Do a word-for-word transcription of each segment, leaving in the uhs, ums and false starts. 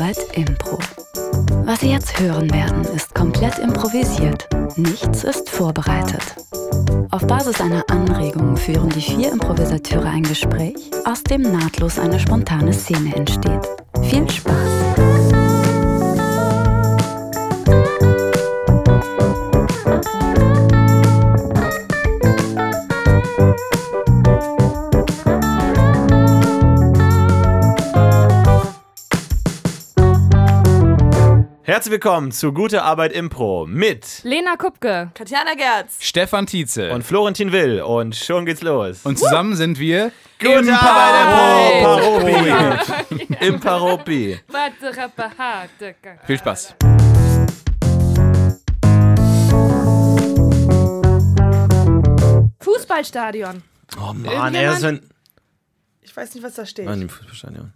Arbeit Impro. Was Sie jetzt hören werden, ist komplett improvisiert. Nichts ist vorbereitet. Auf Basis einer Anregung führen die vier Improvisateure ein Gespräch, aus dem nahtlos eine spontane Szene entsteht. Viel Spaß! Herzlich willkommen zu Gute Arbeit Impro mit Lena Kupke, Katjana Gerz, Stefan Tietze und Florentin Will. Und schon geht's los. Und zusammen sind wir Gute Arbeit Impro! Imparopi. Viel Spaß. Fußballstadion. Oh Mann, er ist ein... Ich weiß nicht, was da steht. Ah, im Fußballstadion.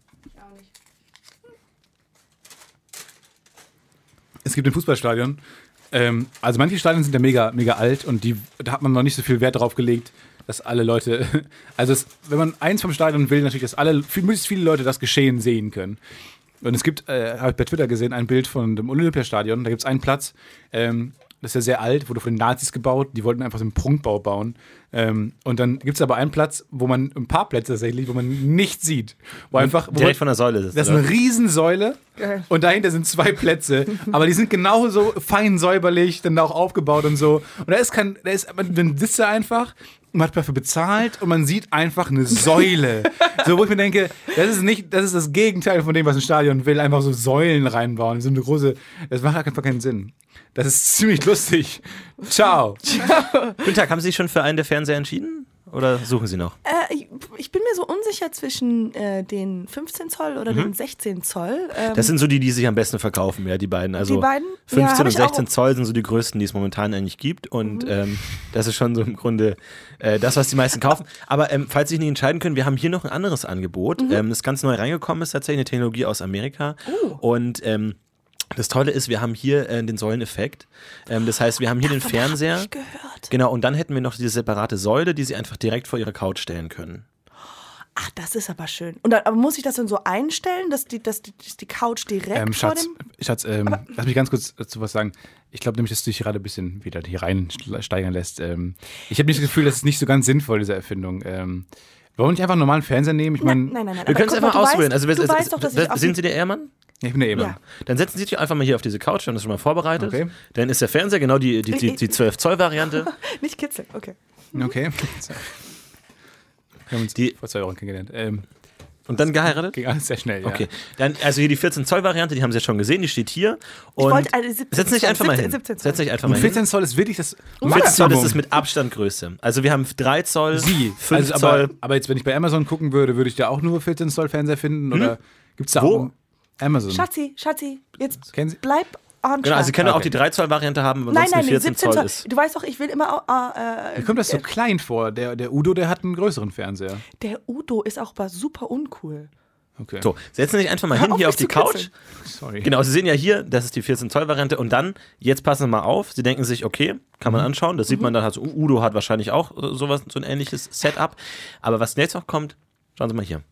Es gibt ein Fußballstadion. Ähm, also manche Stadien sind ja mega, mega alt und die, da hat man noch nicht so viel Wert drauf gelegt, dass alle Leute, also es, wenn man eins vom Stadion will, natürlich, dass alle, möglichst viele Leute das Geschehen sehen können. Und es gibt, äh, habe ich bei Twitter gesehen, ein Bild von dem Olympiastadion, da gibt es einen Platz, ähm, das ist ja sehr alt, wurde von den Nazis gebaut, die wollten einfach so einen Prunkbau bauen. Ähm, und dann gibt es aber einen Platz, wo man, ein paar Plätze tatsächlich, wo man nichts sieht. Wo einfach, wo direkt man, von der Säule sitzt. Das ist eine Riesensäule und dahinter sind zwei Plätze, aber die sind genauso fein säuberlich, dann auch aufgebaut und so. Und da ist kein, da ist, man sitzt da einfach, man hat dafür bezahlt und man sieht einfach eine Säule. So, wo ich mir denke, das ist nicht, das ist das Gegenteil von dem, was ein Stadion will, einfach so Säulen reinbauen. So eine große, das macht einfach keinen Sinn. Das ist ziemlich lustig. Ciao. Guten Tag, haben Sie sich schon für einen der Fernseher entschieden? Oder suchen Sie noch? Äh, ich, ich bin mir so unsicher zwischen äh, den fünfzehn Zoll oder mhm. den sechzehn Zoll. Ähm, das sind so die, die sich am besten verkaufen, ja, die beiden. Also die beiden? fünfzehn Ja, und sechzehn Zoll sind so die größten, die es momentan eigentlich gibt. Und mhm. ähm, das ist schon so im Grunde äh, das, was die meisten kaufen. Aber ähm, falls Sie sich nicht entscheiden können, wir haben hier noch ein anderes Angebot. Mhm. Ähm, das ganz neu reingekommen ist, tatsächlich eine Technologie aus Amerika. Uh. Und ähm, das Tolle ist, wir haben hier äh, den Säuleneffekt. Ähm, das heißt, wir haben hier Davon den Fernseher. Hab ich gehört. Genau, und dann hätten wir noch diese separate Säule, die Sie einfach direkt vor Ihre Couch stellen können. Ach, das ist aber schön. Und dann, aber muss ich das dann so einstellen, dass die, dass die, dass die Couch direkt ähm, vor Schatz, dem... Schatz, ähm, lass mich ganz kurz dazu was sagen. Ich glaube nämlich, dass du dich gerade ein bisschen wieder hier reinsteigern lässt. Ähm, ich habe nicht das Gefühl, das ist nicht so ganz sinnvoll, diese Erfindung. Ähm, wollen wir nicht einfach einen normalen Fernseher nehmen? Ich mein, nein, nein, nein. Wir können es einfach ausprobieren. Weißt, Also, wir, du es, weißt doch, dass das, ich auf sind Sie der Ehemann? Ja, ich bin der Ehemann. Ja. Dann setzen Sie sich einfach mal hier auf diese Couch, wir haben das schon mal vorbereitet. Okay. Dann ist der Fernseher genau die, die, die, die zwölf Zoll Variante. Nicht kitzeln, okay. Okay. Wir haben uns Die- vor zwei Wochen kennengelernt. Ähm, Und dann geheiratet? ging alles sehr schnell, ja. Okay. Dann, also hier die vierzehn Zoll Variante, die haben Sie jetzt schon gesehen, die steht hier. Und wollte eine siebzehn setz dich Zoll, einfach mal hin. siebzehn Zoll. Setz dich einfach Und mal hin. vierzehn Zoll ist wirklich das vierzehn Zoll ist Maximum. das mit Abstand größte. Also wir haben drei Zoll, Sie. fünf Also, Zoll. aber, aber jetzt, wenn ich bei Amazon gucken würde, würde ich da auch nur vierzehn Zoll Fernseher finden? Oder gibt es da Wo? auch Amazon? Schatzi, Schatzi, jetzt Kennen Sie? bleib on Genau, also Sie können Okay. auch die drei Zoll Variante haben, aber Nein, ansonsten nein, die nee, vierzehn siebzehn Zoll Zoll. ist. Du weißt doch, ich will immer. Äh, Mir kommt das so klein vor. Der, der Udo, der hat einen größeren Fernseher. Der Udo ist auch aber super uncool. Okay. So, setzen Sie sich einfach mal Hör hin auf, hier mich auf die zu Couch. kitzeln. Sorry. Genau, Sie sehen ja hier, das ist die vierzehn Zoll Variante. Und dann, jetzt passen Sie mal auf, Sie denken sich, okay, kann man anschauen. Das sieht man dann, also Udo hat wahrscheinlich auch äh, sowas, so ein ähnliches Setup. Aber was jetzt noch kommt, schauen Sie mal hier.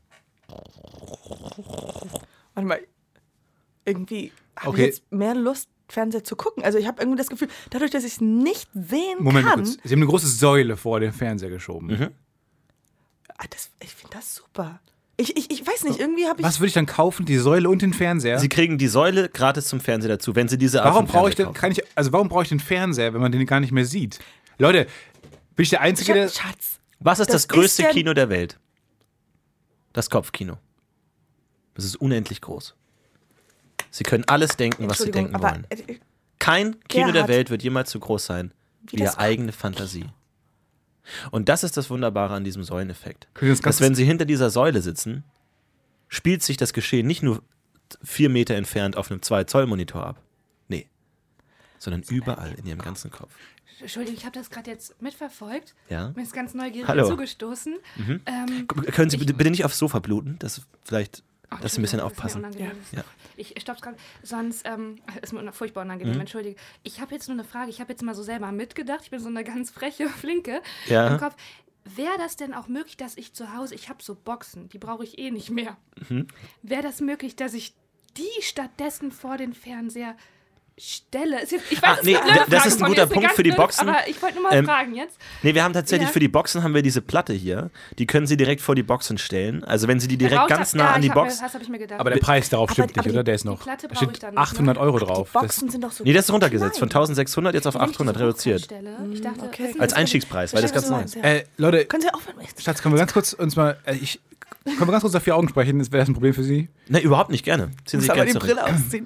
Warte mal. Irgendwie habe Okay. ich jetzt mehr Lust, Fernseher zu gucken. Also ich habe irgendwie das Gefühl, dadurch, dass ich es nicht sehen Moment mal kann. kurz. Sie haben eine große Säule vor den Fernseher geschoben. Mhm. Ah, das, ich finde das super. Ich, ich, ich weiß nicht, irgendwie habe ich. Was würde ich dann kaufen? Die Säule und den Fernseher? Sie kriegen die Säule gratis zum Fernseher dazu, wenn Sie diese Art warum von brauche ich Fernseher denn, kaufen. kann ich, also warum brauche ich den Fernseher, wenn man den gar nicht mehr sieht? Leute, bin ich der Einzige, der... Schatz. Was ist das, Das größte ist ja- Kino der Welt? Das Kopfkino. Das ist unendlich groß. Sie können alles denken, was Sie Entschuldigung, denken aber wollen. äh, Kein Kino der Gerhard. Welt wird jemals so groß sein wie, Wie das Ihre eigene Fantasie. Und das ist das Wunderbare an diesem Säuleneffekt. Können wir uns ganz Dass wenn Sie hinter dieser Säule sitzen, spielt sich das Geschehen nicht nur vier Meter entfernt auf einem zwei Zoll Monitor ab. Nee. Sondern überall in Ihrem ganzen Kopf. Entschuldigung, ich habe das gerade jetzt mitverfolgt. Ja? Mir ist ganz neugierig Hallo. zugestoßen. Mhm. Ähm, K- Können Sie bitte, bitte nicht aufs Sofa bluten? Das ist vielleicht, ach, dass Sie ein bisschen Entschuldigung, aufpassen. das ist mir unangenehm. Ja. Ich stopp's gerade. Sonst ähm, ist mir furchtbar unangenehm, Mhm. entschuldige. Ich habe jetzt nur eine Frage. Ich habe jetzt mal so selber mitgedacht. Ich bin so eine ganz freche Flinke Ja. im Kopf. Wäre das denn auch möglich, dass ich zu Hause, ich habe so Boxen, die brauche ich eh nicht mehr. Mhm. Wäre das möglich, dass ich die stattdessen vor den Fernseher stelle. Ich weiß, Ah, es nee, ist eine blöde das Frage ist ein von guter mir, ist eine Punkt ganz für die blöde- Boxen. Aber ich wollte nur mal Ähm, fragen jetzt. Nee, wir haben tatsächlich Ja. für die Boxen haben wir diese Platte hier. Die können Sie direkt vor die Boxen stellen. Also wenn Sie die direkt Braucht ganz das- nah ja, an die ich hab Box... Mir, das habe ich mir gedacht. Aber der Preis darauf Aber- stimmt aber nicht, die- oder? Der ist die noch. Platte Da brauche ich steht dann nicht, ne? achthundert Euro Die drauf. Boxen sind doch so Nee, das ist runtergesetzt. Von klein. eintausendsechshundert jetzt auf Wenn ich achthundert diese reduziert. Hochzeitstelle, Ich dachte, okay. wissen Als Sie- Einstiegspreis, weil das ganz Ich neu weiß, ist. was du meinst, Äh, Leute, Können Sie aufhören? Schatz, können wir ganz kurz uns mal. Äh, ich, können wir ganz kurz auf vier Augen sprechen? Wäre das ein Problem für Sie? Ne, überhaupt nicht, gerne. Ziehen Sie Ich muss sich aber gerne die zurück. Brille ausziehen.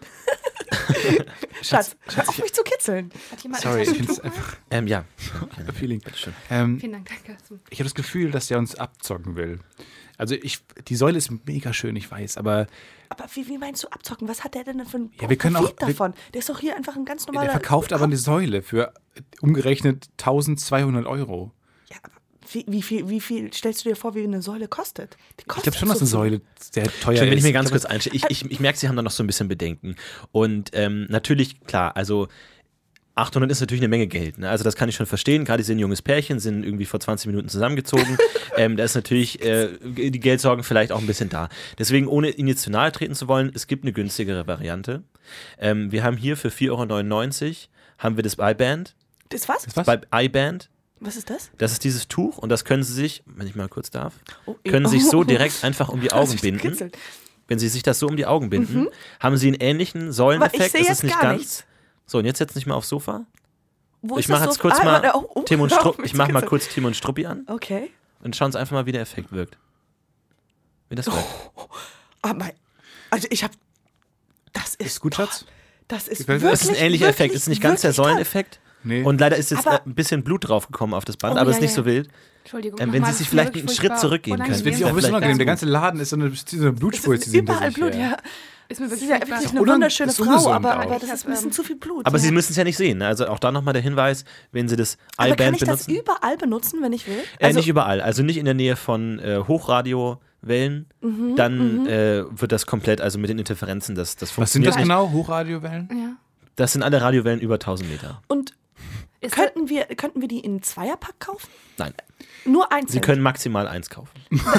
Schatz, hör auf mich zu kitzeln. Hat jemand Sorry, ich ein finde es einfach Ähm, ja. appealing. Bitteschön. Ähm, Vielen Dank, danke. ich habe das Gefühl, dass der uns abzocken will. Also ich, die Säule ist mega schön, ich weiß, aber Aber wie, wie meinst du abzocken? Was hat der denn für ein Ja, wir können Profit auch- wir- davon? Der ist doch hier einfach ein ganz normaler... der verkauft aber eine Säule für umgerechnet eintausendzweihundert Euro. Ja, aber wie, wie, viel, wie viel stellst du dir vor, wie eine Säule kostet? Die Ich kostet glaube schon, dass so eine viel. Säule sehr teuer Schön, wenn ich ist. mir ganz glaub, kurz einstelle. Ich, ich, ich merke, Sie haben da noch so ein bisschen Bedenken. Und ähm, natürlich, klar, also achthundert ist natürlich eine Menge Geld. Ne? Also das kann ich schon verstehen. Gerade Sie sind ein junges Pärchen, sind irgendwie vor zwanzig Minuten zusammengezogen. ähm, da ist natürlich äh, die Geldsorgen vielleicht auch ein bisschen da. Deswegen, ohne Ihnen jetzt zu nahe treten zu wollen, es gibt eine günstigere Variante. Ähm, wir haben hier für vier Euro neunundneunzig haben wir das I-Band. Das was? Was? Bei I-Band. Was ist das? Das ist dieses Tuch und das können Sie sich, wenn ich mal kurz darf, Oh, können Sie sich so direkt einfach um die Lass Augen mich binden. kitzeln. Wenn Sie sich das so um die Augen binden, haben Sie einen ähnlichen Säuleneffekt. Aber ich sehe Es jetzt ist nicht gar ganz. nichts. So, und jetzt setz dich mal aufs Sofa. Wo Ich ist mache das jetzt so? kurz Ah, mal warte, oh, oh, Tim und hör auf, Strupp, mich ich zu mache mal kitzeln. kurz Tim und Struppi an Okay. und schauen Sie einfach mal, wie der Effekt wirkt. Wie das wirkt. Ah, mein, also ich habe... Das ist... Ist gut, Schatz? Das ist Gefällt dir wirklich, das? Das ist ein ähnlicher wirklich, Effekt. Es ist nicht ganz der wirklich toll. Säuleneffekt. Nee. Und leider ist jetzt Aber- äh, ein bisschen Blut draufgekommen auf das Band, Oh, aber es ja, ist nicht ja. so wild. Entschuldigung. Ähm, wenn nochmal, Sie sich das ist vielleicht wirklich einen Schritt furchtbar zurückgehen können. Das wird unangenehm. sich auch ein bisschen vielleicht unangenehm. Der ganz ganze Laden ist so eine, so eine Blutspur. Es ist überall Blut, ja. Ist mir Das ist wirklich ja furchtbar. wirklich Ist eine unang- wunderschöne ist Frau, ungesund aber, auch. aber das Ich ist hab, ein bisschen ähm, zu viel Blut. Aber ja. Sie müssen es ja nicht sehen. Ne? Also auch da nochmal der Hinweis, wenn Sie das Aber kann I-Band ich das benutzen. überall benutzen, wenn ich will? Äh, nicht überall, also nicht in der Nähe von äh, Hochradiowellen. Mhm, Dann äh, wird das komplett, also mit den Interferenzen, das, das Was sind funktioniert das nicht. genau? Hochradiowellen? Ja. Das sind alle Radiowellen über tausend Meter. Und Ist könnten wir, könnten wir die in Zweierpack kaufen? Nein, Nur einzeln? Sie können maximal eins kaufen.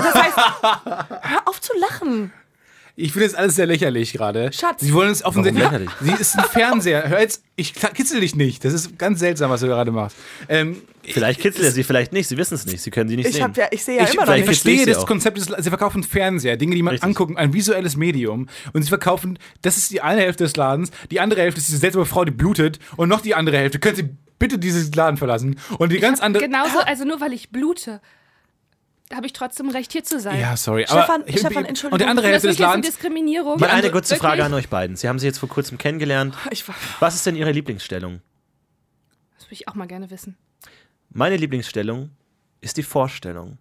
Hör auf zu lachen. Ich finde das alles sehr lächerlich gerade. Schatz. Sie wollen uns offensichtlich. Warum lächerlich? Sie ist ein Fernseher. Hör jetzt, ich kitzel dich nicht. Das ist ganz seltsam, was du gerade machst. Ähm, Vielleicht kitzelt er Sie, vielleicht nicht. Sie wissen es nicht. Sie können sie nicht Ich, sehen. hab ja, ich sehe ja ich, immer noch ich vielleicht nicht. verstehe verstehe sie das auch. Konzept, des, sie verkaufen Fernseher, Dinge, die man Richtig. angucken, ein visuelles Medium. Und sie verkaufen, das ist die eine Hälfte des Ladens, die andere Hälfte ist diese seltsame Frau, die blutet. Und noch die andere Hälfte, können Sie bitte diesen Laden verlassen. Und die ganz andere. Genauso, also nur weil ich blute, habe ich trotzdem Recht, hier zu sein. Ja, sorry. Stefan, aber, Stefan, Entschuldigung. Und die andere Das Hälfte ist des wirklich eine Ladens. Diskriminierung. Mal eine Also kurze wirklich. Frage an euch beiden. Sie haben sie jetzt vor kurzem kennengelernt. Ich war, Was ist denn Ihre Lieblingsstellung? Das würde ich auch mal gerne wissen. Meine Lieblingsstellung ist die Vorstellung.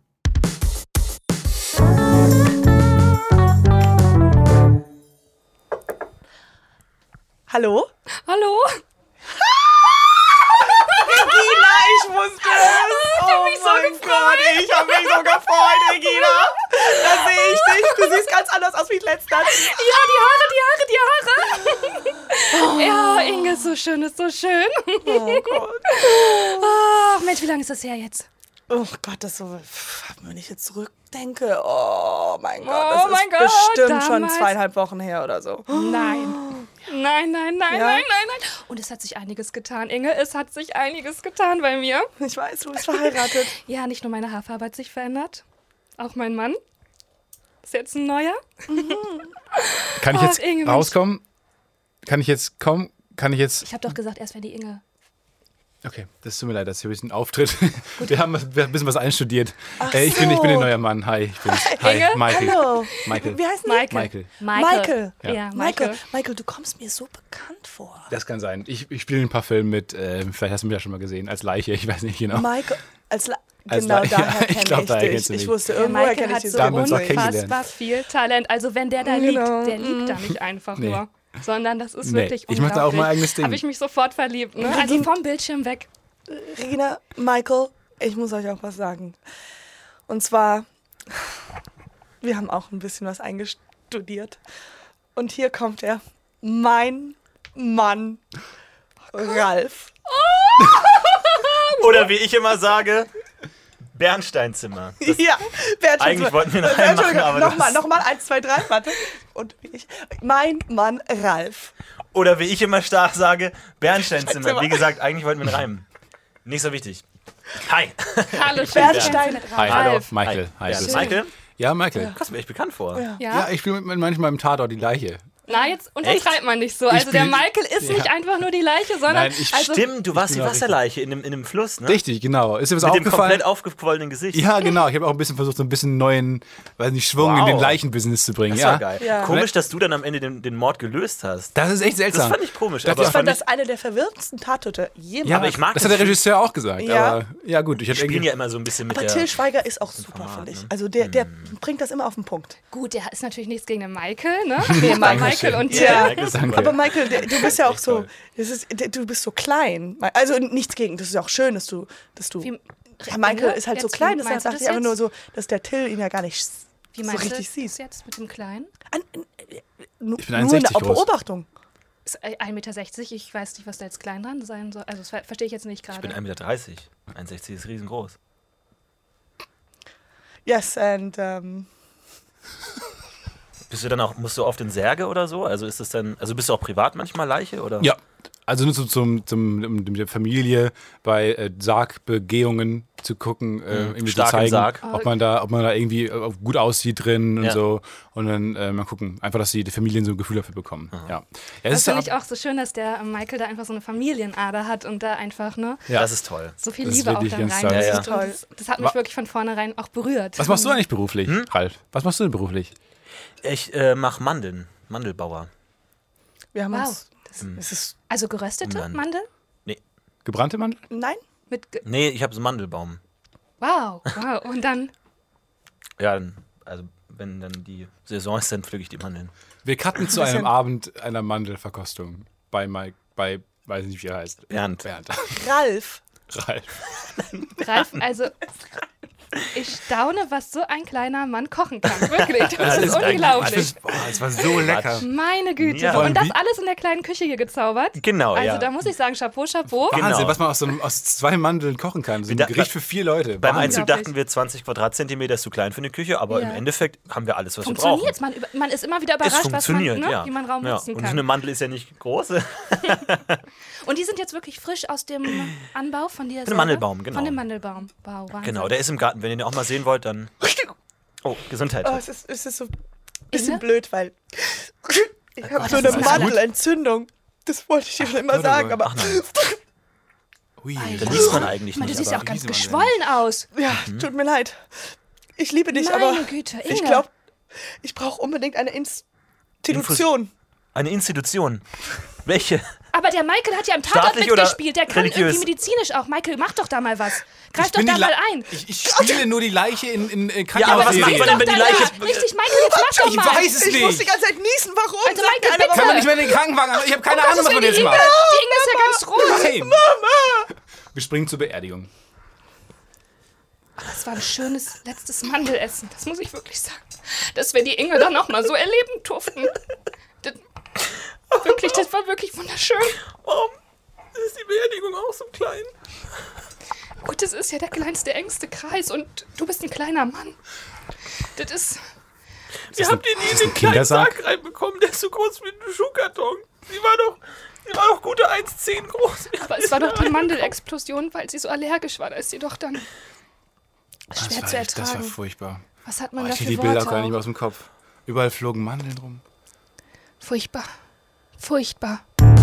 hallo? Hallo? Regina, ich wusste es. Ich hab mich so gefreut. Ich hab mich so gefreut, Regina. Da sehe ich dich. Du siehst ganz anders aus wie letztes Mal. Ja, die Haare, die Haare, die Haare. Ja, Inge, ist so schön, ist so schön. Oh Gott. Ach, Mensch, wie lange ist das her jetzt? Oh Gott, das so, wenn ich jetzt zurückdenke, oh mein Gott, Oh das ist mein Gott, bestimmt schon damals. zweieinhalb Wochen her oder so. Nein. Nein, nein, nein, Ja? nein, nein, nein. Und es hat sich einiges getan, Inge. Es hat sich einiges getan bei mir. Ich weiß, du bist verheiratet. Ja, nicht nur meine Haarfarbe hat sich verändert. Auch mein Mann. Ist jetzt ein neuer. Kann ich Ach, jetzt Inge, Mensch. rauskommen? Kann ich jetzt kommen? Kann ich jetzt. Ich habe doch gesagt, erst wäre die Inge. Okay, das tut mir leid, dass hier ein bisschen Auftritt. Wir haben wir haben ein bisschen was einstudiert. Ach Äh, ich, bin, ich bin so. ihr neuer Mann. Hi, ich bin's. Hi, Inge? Michael. Hallo. Michael. Wie heißt du? Michael. Michael. Michael. Ja, Ja. Michael. Michael, Michael, du kommst mir so bekannt vor. Das kann sein. Ich, ich spiele in ein paar Filmen mit, äh, vielleicht hast du mich ja schon mal gesehen, als Leiche, ich weiß nicht genau. Michael, als La Als genau La- daher Ich kenne glaub, ich daher dich. kennst du Ich mich. wusste, Der irgendwoher Michael kenne ich hat dich so Da haben wir uns auch unfassbar kennengelernt. viel Talent. Also wenn der da Genau. liegt, der liegt da nicht einfach Nee. nur. Sondern das ist Nee. wirklich Ich mach da auch unglaublich. mein eigenes Ding. Habe ich mich sofort verliebt. Ne? Also vom Bildschirm weg. Regina, Michael, ich muss euch auch was sagen. Und zwar, wir haben auch ein bisschen was eingestudiert. Und hier kommt er, mein Mann, Ralf. Oder wie ich immer sage, Bernsteinzimmer. Das, ja, Bernsteinzimmer. Eigentlich wollten wir einen Äh, Reim Entschuldigung, machen, aber nochmal, das- nochmal, eins, zwei, drei, warte. Und wie ich, mein Mann Ralf. Oder wie ich immer stark sage, Bernsteinzimmer. Bernsteinzimmer. Wie gesagt, eigentlich wollten wir einen Reim. Nicht so wichtig. Hi. Hallo, Bernstein. Hi, Ralf. Michael. Hi, Ja, grüß dich. Michael? Ja, Michael. Kommt mir echt bekannt vor. Ja. Ja? Ja, ich spiele manchmal im Tatort die Leiche. Na, jetzt untertreibt man nicht so. Ich Also der bin- Michael ist Ja. nicht einfach nur die Leiche, sondern Nein, ich- also, Stimmt, du warst die bin auch Wasserleiche in einem, in einem Fluss, ne? Richtig, genau. Ist dir was Mit dem aufgefallen? komplett aufgequollenen Gesicht. Ja, genau. Ich habe auch ein bisschen versucht, so ein bisschen neuen, weiß nicht, Schwung Wow. in den Leichenbusiness zu bringen. Das ja. war geil. Ja. Komisch, dass du dann am Ende den, den Mord gelöst hast. Das ist echt seltsam. Das fand ich komisch. Das Aber ist Ich fand fand das eine der verwirrendsten Tatorte jemals. ja, aber ich mag das das hat der viel- Regisseur auch gesagt. Ja. Aber ja, gut. Ich wir hab spielen irgendwie- ja immer so ein bisschen mit Aber der... Till Schweiger ist auch super, Format, finde ich. ne? Also der, der bringt das immer auf den Punkt. gut, der ist natürlich nichts gegen den Michael, ne? Nee, Aber Michael und Till. Ja. Michael ist Danke. super. Aber Michael, der, du bist ja auch echt so, toll. das ist, der, du bist so klein. Also nichts gegen, das ist ja auch schön, dass du, dass du. Wie- Ja, Michael ist halt so Jetzt, wie klein, deshalb meinst du dachte das ich einfach jetzt? nur so, dass der Till ihn ja gar nicht Wie so meinst du richtig das sieht. jetzt mit dem Kleinen? An, äh, nur, Ich bin nur eins eine Komma sechzig groß. Beobachtung. Ist ein Meter sechzig, ich weiß nicht, was da jetzt klein dran sein soll. Also das ver- verstehe ich jetzt nicht Ich bin gerade. ein Meter dreißig. eins Komma sechzig ist riesengroß. Yes, and um, Bist du dann auch, musst du oft in Särge oder so? Also ist das dann, also bist du auch privat manchmal Leiche oder? Ja, also nur zum, zum, zum, um mit der Familie bei äh, Sargbegehungen zu gucken, äh, irgendwie zu stark im zeigen, Sarg. ob man da, ob man da irgendwie äh, gut aussieht drin und Ja. so. Und dann äh, mal gucken, einfach, dass die, die Familien so ein Gefühl dafür bekommen. Ja. Ja, Das ist finde ja, ich auch so schön, dass der Michael da einfach so eine Familienader hat und da einfach ne, ja. Das ist toll. so viel Das ist Liebe auch wirklich dann ganz rein. toll. Ja, ja. Und Das, das hat mich Wa- wirklich von vornherein auch berührt. Was machst du eigentlich beruflich, Ralf? Was machst du denn beruflich? Ich äh, mache Mandeln. Mandelbauer. wir haben Wow. uns. Das, es ist, Also geröstete Umland. Mandeln? Gebrannte Mandel? nein? Mit ge Nee, ich habe so einen Mandelbaum. wow, wow. Und dann Ja, dann- also wenn dann die Saison ist, dann pflücke ich die Mandeln. Wir cutten zu einem Abend einer Mandelverkostung bei Mike, bei, weiß nicht, wie er heißt. Bernd. Bernd. Ralf. Ralf. Ralf, also ich staune, was so ein kleiner Mann kochen kann. Wirklich, das, Das ist ist eigentlich- unglaublich. Boah, es war so lecker. Meine Güte. Ja. Und das Wie- alles in der kleinen Küche hier gezaubert. Genau, Also ja. da muss ich sagen, Chapeau, Chapeau. Genau. Wahnsinn, was man aus, so einem, aus zwei Mandeln kochen kann. So ein da- Gericht für vier Leute. Beim Wahnsinn. Einzug dachten wir, zwanzig Quadratzentimeter ist zu klein für eine Küche, aber Ja. im Endeffekt haben wir alles, was wir Funktioniert. brauchen. Man, über- man ist immer wieder Es überrascht, was man, funktioniert, ne, ja. wie man Raum ja. nutzen Und so kann. eine Mandel ist ja nicht groß. Und die sind jetzt wirklich frisch aus dem Anbau von dir? Von dem selber? Mandelbaum, genau. Von dem Mandelbaum. Wow, Wahnsinn. Genau, der ist im Garten. Wenn ihr den auch mal sehen wollt, dann... Oh, Gesundheit. Oh, es ist, es ist so ein bisschen Inne? blöd, weil ich habe Gott, so das eine ist alles Mandelentzündung. Das wollte ich dir schon immer Gott, sagen, aber- aber Ach nein, Ui. da liest man eigentlich Man, du nicht. siehst ja aber- auch ganz riesige Mandeln. geschwollen aus. ja, tut mir leid. Ich liebe dich, Meine aber Güte, ich Inge. glaube, ich brauche unbedingt eine Institution. Eine Institution. Welche? Aber der Michael hat ja im Tatort Staatlich oder mitgespielt. Der kann religiös? irgendwie medizinisch auch. Michael, mach doch da mal was. Greif Ich doch bin da die mal La- ein. Ich, ich spiele nur die Leiche in, in, in Ja, aber was macht Krankenhausserien. man denn, wenn die Doch da, Leiche... ja. Richtig, Michael, jetzt mach doch Ich mal. weiß es Ich muss die nicht. ganze Zeit niesen. Warum? Also, Sagt Michael, keiner, bitte. warum? Kann man nicht mehr in den Krankenwagen? Ich habe keine Ahnung, was man die jetzt Inge, macht. die Inge ist ja ganz rot. Nein. Mama! Wir springen zur Beerdigung. Das war ein schönes letztes Mandelessen. Das muss ich wirklich sagen. Dass wir die Inge dann noch mal so erleben durften. Das, wirklich, das war wirklich wunderschön. Warum ist die Beerdigung auch so klein? Gut, das ist ja der kleinste, engste Kreis und du bist ein kleiner Mann. Das ist... Ihr habt ihn nie in das den ein kleinen Kindersarg? Sarg reinbekommen, der ist so groß wie ein Schuhkarton. Sie war doch, sie war doch gute eins Komma zehn groß. Aber es war doch die Mandelexplosion, weil sie so allergisch war. Da ist sie doch dann Das schwer war zu echt- Das war ertragen. furchtbar. Was hat Oh, man ich da kriege für die Bilder Worte auch gar nicht mehr auch? aus dem Kopf. Überall flogen Mandeln rum. Furchtbar. Furchtbar.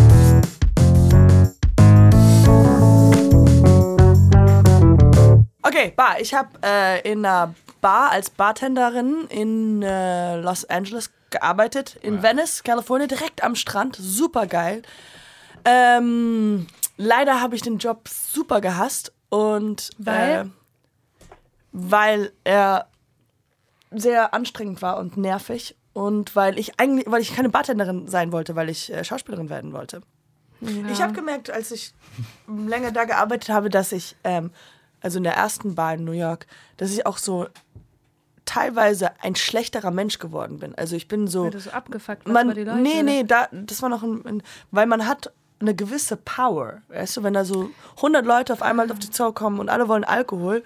Okay, Bar. Ich habe äh, in einer Bar als Bartenderin in äh, Los Angeles gearbeitet, in Venice, Kalifornien, direkt am Strand. Super geil. Ähm, leider habe ich den Job super gehasst und Weil? Äh, weil er sehr anstrengend war und nervig und weil ich eigentlich, weil ich keine Bartenderin sein wollte, weil ich äh, Schauspielerin werden wollte. Ich habe gemerkt, als ich länger da gearbeitet habe, dass ich, ähm, also in der ersten Bar in New York, dass ich auch so teilweise ein schlechterer Mensch geworden bin. Also ich bin so... Weil du so abgefuckt warst man, bei die Leute. nee, nee, da, das war noch ein, ein... Weil man hat eine gewisse Power, weißt du? Wenn da so hundert Leute auf einmal auf die Zau kommen und alle wollen Alkohol,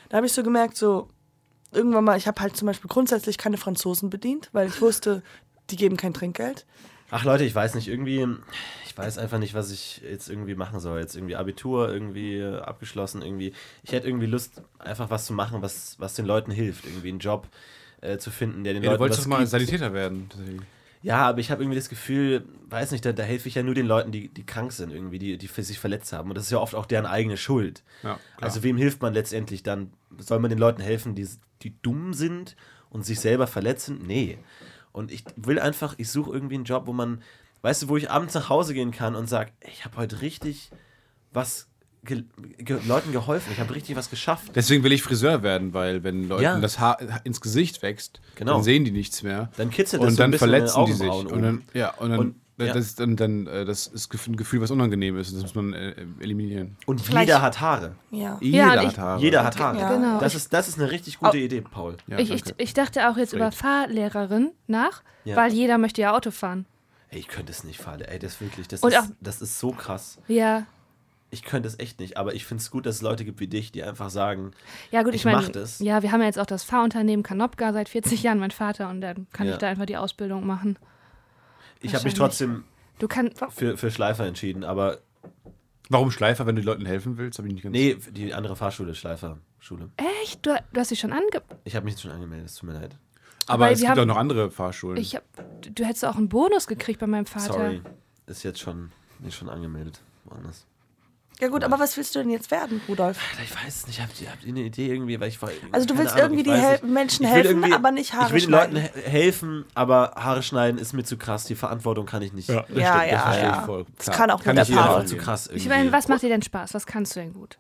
Da habe ich so gemerkt, so irgendwann mal, ich habe halt zum Beispiel grundsätzlich keine Franzosen bedient, weil ich wusste, die geben kein Trinkgeld. Ach Leute, ich weiß nicht, irgendwie, ich weiß einfach nicht, was ich jetzt irgendwie machen soll. Jetzt irgendwie Abitur, irgendwie abgeschlossen, irgendwie. Ich hätte irgendwie Lust, einfach was zu machen, was, was den Leuten hilft. Irgendwie einen Job äh, zu finden, der den Ja, Leuten du wolltest was doch mal gibt. Sanitäter werden. tatsächlich. Ja, aber ich habe irgendwie das Gefühl, weiß nicht, da, da helfe ich ja nur den Leuten, die, die krank sind, irgendwie, die, die für sich verletzt haben. Und das ist ja oft auch deren eigene Schuld. Ja, klar. Also wem hilft man letztendlich dann? Soll man den Leuten helfen, die, die dumm sind und sich selber verletzen? Nee. Und ich will einfach, ich suche irgendwie einen Job, wo man, weißt du, wo ich abends nach Hause gehen kann und sage, ich habe heute richtig was ge ge Leuten geholfen, ich habe richtig was geschafft. Deswegen will ich Friseur werden, weil wenn Leuten Ja. das Haar ins Gesicht wächst, Genau. dann sehen die nichts mehr. Dann kitzelt das Und so ein dann bisschen in den verletzen die sich. Augenbrauen Und dann, oben. ja, und dann, Und, ja. Das, dann, dann äh, das ist ein Gefühl, was unangenehm ist. Das muss man äh, eliminieren. Und Vielleicht- jeder hat Haare. Ja. Jeder und ich- hat Haare. Jeder hat Haare. Ja. Genau. Das ist, das ist eine richtig gute Idee, Paul. Ja, ich, ich, danke. ich dachte auch jetzt Fred. über Fahrlehrerin nach, Ja. weil jeder möchte ja Auto fahren. Ey, ich könnte es nicht, Fahle. Ey, das wirklich, das, Und ist, auch- das ist so krass. Ja. Ich könnte es echt nicht, aber ich finde es gut, dass es Leute gibt wie dich, die einfach sagen, Ja gut, ich, Ich meine, mach das. ja, wir haben ja jetzt auch das Fahrunternehmen Kanopka seit vierzig Jahren, mein Vater, und dann kann Ja. ich da einfach die Ausbildung machen. ich habe mich Wahrscheinlich. trotzdem Du kannst, für, für Schleifer entschieden, aber Warum Schleifer, wenn du den Leuten helfen willst? Hab ich nicht ganz nee, die andere Fahrschule, Schleiferschule. echt? Du, du hast dich schon ange... Ich habe mich schon angemeldet, es tut mir leid. Aber Weil es wir gibt haben- auch noch andere Fahrschulen. Ich hab, du hättest auch einen Bonus gekriegt bei meinem Vater. Sorry, ist jetzt schon, ist schon angemeldet, woanders. Ja gut, aber was willst du denn jetzt werden, Rudolf? Alter, ich weiß es nicht, habt ihr, habt ihr eine Idee irgendwie, weil ich war, Also du keine willst Ahnung, irgendwie ich die weiß Hel nicht. Menschen Ich will helfen, irgendwie- aber nicht Haare Ich will den schneiden. Leuten he helfen, aber Haare schneiden ist mir zu krass, die Verantwortung kann ich nicht. ja, das Ja, stimmt, ja, das verstehe ja. ich voll. Das Klar. kann auch kann nur nicht der jeder Papa. Einfach zu verstehen. krass Ich irgendwie. meine, was macht dir denn Spaß? Was kannst du denn gut?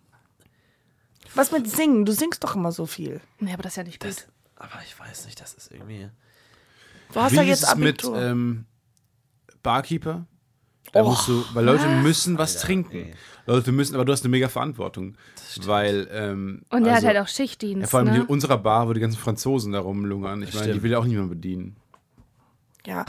Was mit Singen? Du singst doch immer so viel. Nee, aber das ist ja nicht gut. das, aber ich weiß nicht, das ist irgendwie... Du hast Wie ja ist jetzt es mit Abitur. ähm, Barkeeper? Da Och, musst du, weil Leute müssen was Alter, trinken. ey. Leute müssen, aber du hast eine mega Verantwortung. Weil, ähm, Und er also, hat halt auch Schichtdienst, ja, vor allem ne? in unserer Bar, wo die ganzen Franzosen da rumlungern. Ich Das meine, die stimmt. will ja auch niemand bedienen. Ja,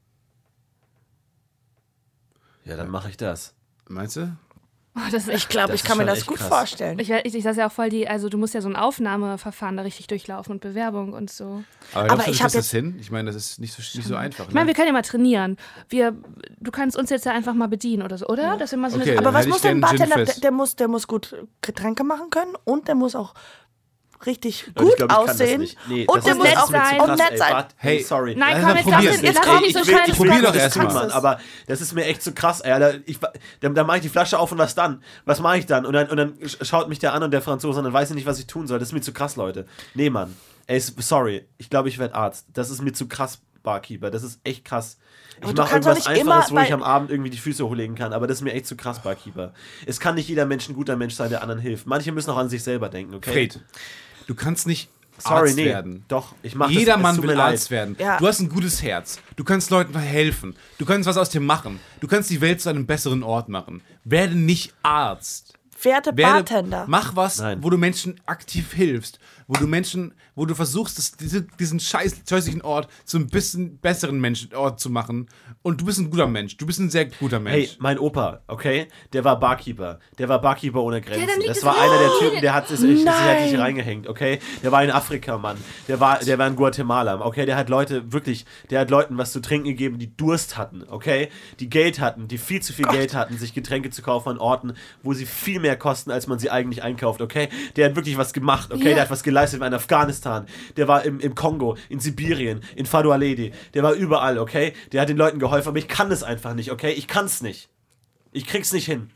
Ja, dann mache ich das. Meinst du? Oh, das ist echt ich glaube, Das ich ist kann mir schon das echt gut krass. vorstellen. Ich, ich, ich sag ja auch voll die, also du musst ja so ein Aufnahmeverfahren da richtig durchlaufen und Bewerbung und so. Aber, glaubst du, ich du hab kriegst das jetzt- hin? Ich meine, das ist nicht so, nicht so einfach. Ich meine, ne? wir können ja mal trainieren. Wir, du kannst uns jetzt ja einfach mal bedienen oder so, oder? Dass wir mal so Okay, eine, Aber dann was hätte muss ich denn ein gern Gin Bartender? Fizz. Der, der, muss, der muss gut Getränke machen können und der muss auch richtig Leute, gut ich glaub, ich kann das aussehen. nicht. Nee, und das der ist- muss nett das auch ist mir zu sein. und krass, nett ey, sein. Bart, Hey, sorry. Nein, Lass komm, mal jetzt lass probieren. uns, jetzt lass Ey, uns nicht ich so will, kleine ich will Probier das doch erst tun, mal. Mann, aber das ist mir echt zu krass, ey. Alter. Ich, dann, dann mache ich die Flasche auf und was dann? Was mache ich dann? Und, dann? und dann schaut mich der an und der Franzose und dann weiß ich nicht, was ich tun soll. Das ist mir zu krass, Leute. Nee, Mann. Ey, sorry. Ich glaube, ich werde Arzt. Das ist mir zu krass, Barkeeper. Das ist echt krass. Ich Aber du mache kannst doch irgendwas nicht immer Einfaches, wo ich bei- am Abend irgendwie die Füße hochlegen kann, aber das ist mir echt zu krass, Barkeeper. Es kann nicht jeder Mensch ein guter Mensch sein, der anderen hilft. Manche müssen auch an sich selber denken, okay? Fred, du kannst nicht Sorry, Arzt nee. werden. Doch, ich mache Jeder das. Mann es tut will mir leid. Arzt werden. Ja. Du hast ein gutes Herz. Du kannst Leuten helfen. Du kannst was aus dir machen. Du kannst die Welt zu einem besseren Ort machen. Werde nicht Arzt. Werte Werde, Bartender. Mach was, Nein. wo du Menschen aktiv hilfst. Wo du Menschen, wo du versuchst, das, diese, diesen scheiß, scheußlichen Ort zu einem bisschen besseren Menschen, Ort zu machen. Und du bist ein guter Mensch. Du bist ein sehr guter Mensch. Hey, mein Opa, okay, der war Barkeeper. Der war Barkeeper ohne Grenzen. dann liegt das es- war einer der Typen, der hat sich, sich, hat sich Nein. reingehängt, okay? Der war in Afrika, Mann. Der war, der war in Guatemala, okay? Der hat Leute, wirklich, der hat Leuten was zu trinken gegeben, die Durst hatten, okay? Die Geld hatten, die viel zu viel Geld hatten, sich Getränke zu kaufen an Orten, wo sie viel mehr kosten, als man sie eigentlich einkauft, okay? Der hat wirklich was gemacht, okay? Ja. Der hat was geleistet in Afghanistan. Der war im, im Kongo, in Sibirien, in Fadualedi. Der war überall, okay? Der hat den Leuten geholfen, aber ich kann es einfach nicht, okay? Ich kann's nicht. Ich krieg's nicht hin.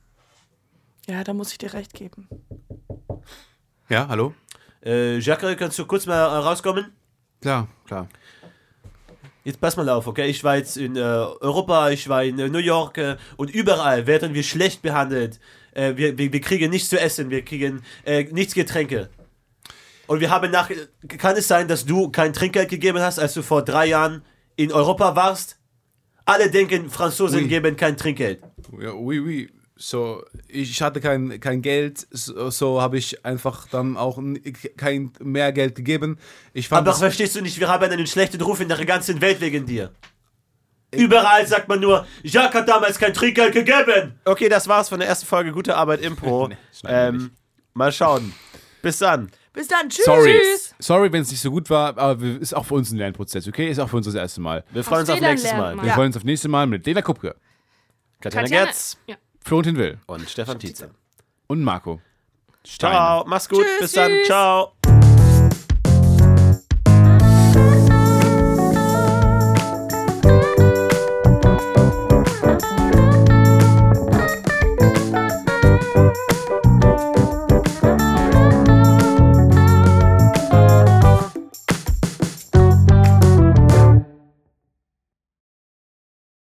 Ja, da muss ich dir recht geben. Ja, hallo? Äh, Jacques, kannst du kurz mal äh, rauskommen? Klar, klar. Jetzt pass mal auf, okay? Ich war jetzt in äh, Europa, ich war in äh, New York äh, und überall werden wir schlecht behandelt. Äh, wir, wir, wir kriegen nichts zu essen, wir kriegen äh, nichts Getränke. Und wir haben nach... Kann es sein, dass du kein Trinkgeld gegeben hast, als du vor drei Jahren in Europa warst? Alle denken, Franzosen Ui. geben kein Trinkgeld. Ja, oui, oui. So, ich hatte kein, kein Geld, so, so habe ich einfach dann auch n- kein mehr Geld gegeben. Ich fand Aber das, verstehst du nicht, wir haben einen schlechten Ruf in der ganzen Welt wegen dir. Überall sagt man nur, Jacques hat damals kein Trinkgeld gegeben. Okay, das war's von der ersten Folge Gute Arbeit Impro. Nee, schneiden wir ähm, mal schauen. Bis dann. Bis dann. Tschüss. Sorry. Sorry, wenn es nicht so gut war, aber ist auch für uns ein Lernprozess, okay? Ist auch für uns das erste Mal. Wir freuen uns auf Fehlern nächstes Mal. lernen, Wir Ja. freuen uns auf nächstes Mal mit Lena Kupke, Katjana Katjana- Gerz Ja. Florentin Will und Stefan Tietze. und Marco Steiner. Ciao, mach's gut, Tschüss, bis dann, tschüss. ciao.